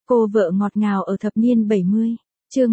Cô vợ ngọt ngào ở thập niên 70. Chương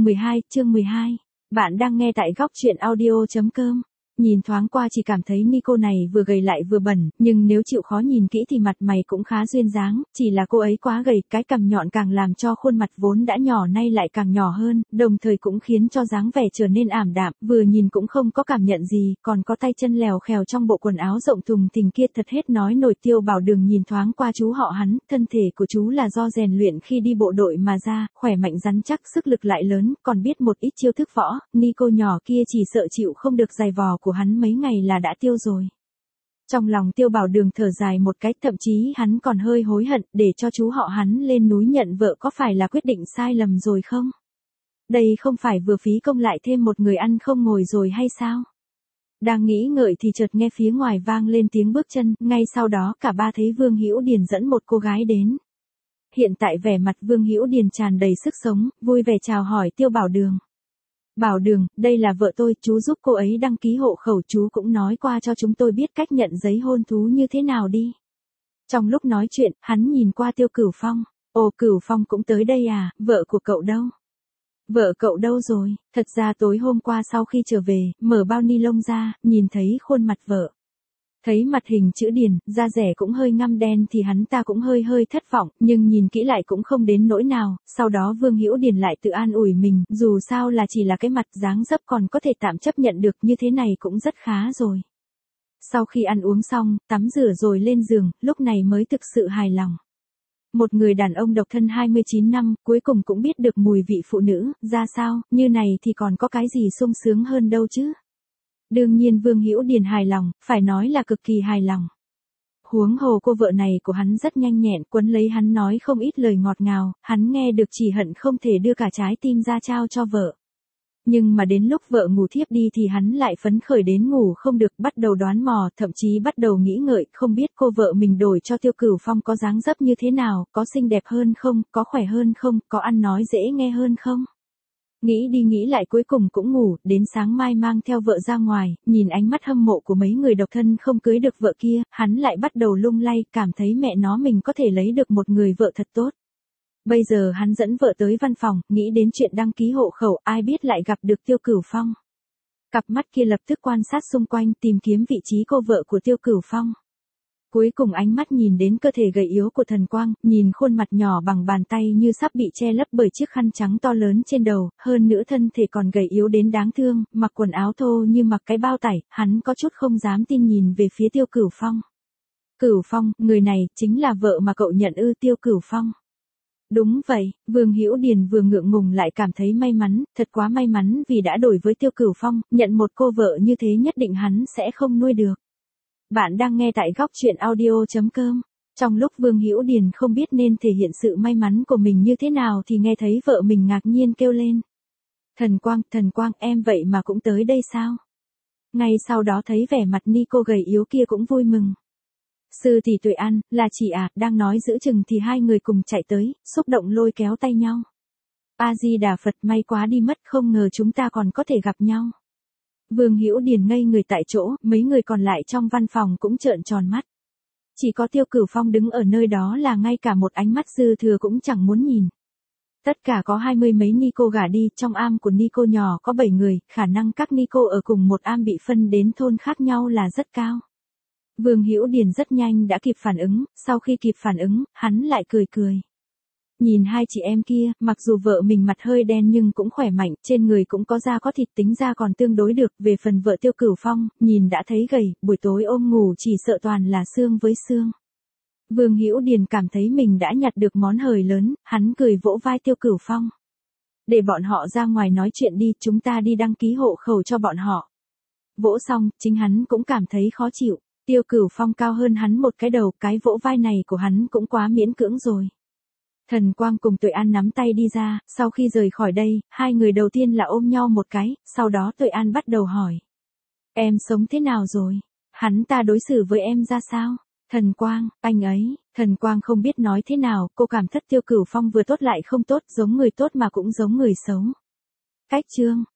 12. Bạn đang nghe tại góc truyện audio.com. Nhìn thoáng qua chỉ cảm thấy Nico này vừa gầy lại vừa bẩn, nhưng nếu chịu khó nhìn kỹ thì mặt mày cũng khá duyên dáng, chỉ là cô ấy quá gầy, cái cằm nhọn càng làm cho khuôn mặt vốn đã nhỏ nay lại càng nhỏ hơn, đồng thời cũng khiến cho dáng vẻ trở nên ảm đạm, vừa nhìn cũng không có cảm nhận gì, còn có tay chân lèo khèo trong bộ quần áo rộng thùng thình kia thật hết nói nổi. Tiêu Bảo Đường nhìn thoáng qua chú họ hắn, thân thể của chú là do rèn luyện khi đi bộ đội mà ra, khỏe mạnh rắn chắc, sức lực lại lớn, còn biết một ít chiêu thức võ, Nico nhỏ kia chỉ sợ chịu không được giày vò của hắn mấy ngày là đã tiêu rồi. Trong lòng Tiêu Bảo Đường thở dài một cái, thậm chí hắn còn hơi hối hận, để cho chú họ hắn lên núi nhận vợ có phải là quyết định sai lầm rồi không? Đây không phải vừa phí công lại thêm một người ăn không ngồi rồi hay sao? Đang nghĩ ngợi thì chợt nghe phía ngoài vang lên tiếng bước chân, ngay sau đó cả ba thấy Vương Hữu Điền dẫn một cô gái đến. Hiện tại vẻ mặt Vương Hữu Điền tràn đầy sức sống, vui vẻ chào hỏi Tiêu Bảo Đường. Bảo Đường, đây là vợ tôi, chú giúp cô ấy đăng ký hộ khẩu, chú cũng nói qua cho chúng tôi biết cách nhận giấy hôn thú như thế nào đi. Trong lúc nói chuyện, hắn nhìn qua Tiêu Cửu Phong. Ồ, Cửu Phong cũng tới đây à, vợ của cậu đâu? Vợ cậu đâu rồi? Thật ra tối hôm qua sau khi trở về, mở bao ni lông ra, nhìn thấy khuôn mặt vợ. Thấy mặt hình chữ Điền, da rẻ cũng hơi ngăm đen thì hắn ta cũng hơi thất vọng, nhưng nhìn kỹ lại cũng không đến nỗi nào, sau đó Vương Hữu Điền lại tự an ủi mình, dù sao là chỉ là cái mặt dáng dấp còn có thể tạm chấp nhận được, như thế này cũng rất khá rồi. Sau khi ăn uống xong, tắm rửa rồi lên giường, lúc này mới thực sự hài lòng. Một người đàn ông độc thân 29 năm, cuối cùng cũng biết được mùi vị phụ nữ, ra sao, như này thì còn có cái gì sung sướng hơn đâu chứ. Đương nhiên Vương Hữu Điền hài lòng, phải nói là cực kỳ hài lòng. Huống hồ cô vợ này của hắn rất nhanh nhẹn, quấn lấy hắn nói không ít lời ngọt ngào, hắn nghe được chỉ hận không thể đưa cả trái tim ra trao cho vợ. Nhưng mà đến lúc vợ ngủ thiếp đi thì hắn lại phấn khởi đến ngủ không được, bắt đầu đoán mò, thậm chí bắt đầu nghĩ ngợi, không biết cô vợ mình đổi cho Tiêu Cửu Phong có dáng dấp như thế nào, có xinh đẹp hơn không, có khỏe hơn không, có ăn nói dễ nghe hơn không. Nghĩ đi nghĩ lại cuối cùng cũng ngủ, đến sáng mai mang theo vợ ra ngoài, nhìn ánh mắt hâm mộ của mấy người độc thân không cưới được vợ kia, hắn lại bắt đầu lung lay, cảm thấy mẹ nó mình có thể lấy được một người vợ thật tốt. Bây giờ hắn dẫn vợ tới văn phòng, nghĩ đến chuyện đăng ký hộ khẩu, ai biết lại gặp được Tiêu Cửu Phong. Cặp mắt kia lập tức quan sát xung quanh, tìm kiếm vị trí cô vợ của Tiêu Cửu Phong. Cuối cùng ánh mắt nhìn đến cơ thể gầy yếu của Thần Quang, nhìn khuôn mặt nhỏ bằng bàn tay như sắp bị che lấp bởi chiếc khăn trắng to lớn trên đầu, hơn nữa thân thể còn gầy yếu đến đáng thương, mặc quần áo thô như mặc cái bao tải, hắn có chút không dám tin nhìn về phía Tiêu Cửu Phong. Cửu Phong, người này, chính là vợ mà cậu nhận ư? Tiêu Cửu Phong. Đúng vậy, Vương Hữu Điền vừa ngượng ngùng lại cảm thấy may mắn, thật quá may mắn vì đã đổi với Tiêu Cửu Phong, nhận một cô vợ như thế nhất định hắn sẽ không nuôi được. Bạn đang nghe tại góc truyện audio.com. Trong lúc Vương Hữu Điền không biết nên thể hiện sự may mắn của mình như thế nào thì nghe thấy vợ mình ngạc nhiên kêu lên. Thần Quang, em vậy mà cũng tới đây sao? Ngay sau đó thấy vẻ mặt Nico gầy yếu kia cũng vui mừng. Sư tỷ Tuệ An, là chị à, đang nói giữa chừng thì hai người cùng chạy tới, xúc động lôi kéo tay nhau. A Di Đà Phật, may quá đi mất, không ngờ chúng ta còn có thể gặp nhau. Vương Hữu Điền ngây người tại chỗ, mấy người còn lại trong văn phòng cũng trợn tròn mắt. Chỉ có Tiêu Cửu Phong đứng ở nơi đó là ngay cả một ánh mắt dư thừa cũng chẳng muốn nhìn. Tất cả có 20 mấy Nico gả đi, trong am của Nico nhỏ có 7 người, khả năng các Nico ở cùng một am bị phân đến thôn khác nhau là rất cao. Vương Hữu Điền rất nhanh đã kịp phản ứng, sau khi kịp phản ứng, hắn lại cười. Nhìn hai chị em kia, mặc dù vợ mình mặt hơi đen nhưng cũng khỏe mạnh, trên người cũng có da có thịt, tính ra còn tương đối được, về phần vợ Tiêu Cửu Phong, nhìn đã thấy gầy, buổi tối ôm ngủ chỉ sợ toàn là xương với xương. Vương Hữu Điền cảm thấy mình đã nhặt được món hời lớn, hắn cười vỗ vai Tiêu Cửu Phong. Để bọn họ ra ngoài nói chuyện đi, chúng ta đi đăng ký hộ khẩu cho bọn họ. Vỗ xong, chính hắn cũng cảm thấy khó chịu, Tiêu Cửu Phong cao hơn hắn một cái đầu, cái vỗ vai này của hắn cũng quá miễn cưỡng rồi. Thần Quang cùng Tuệ An nắm tay đi ra, sau khi rời khỏi đây, hai người đầu tiên là ôm nhau một cái, sau đó Tuệ An bắt đầu hỏi. Em sống thế nào rồi? Hắn ta đối xử với em ra sao? Thần Quang, anh ấy, Thần Quang không biết nói thế nào, cô cảm thất Tiêu Cửu Phong vừa tốt lại không tốt, giống người tốt mà cũng giống người xấu. Cách chương,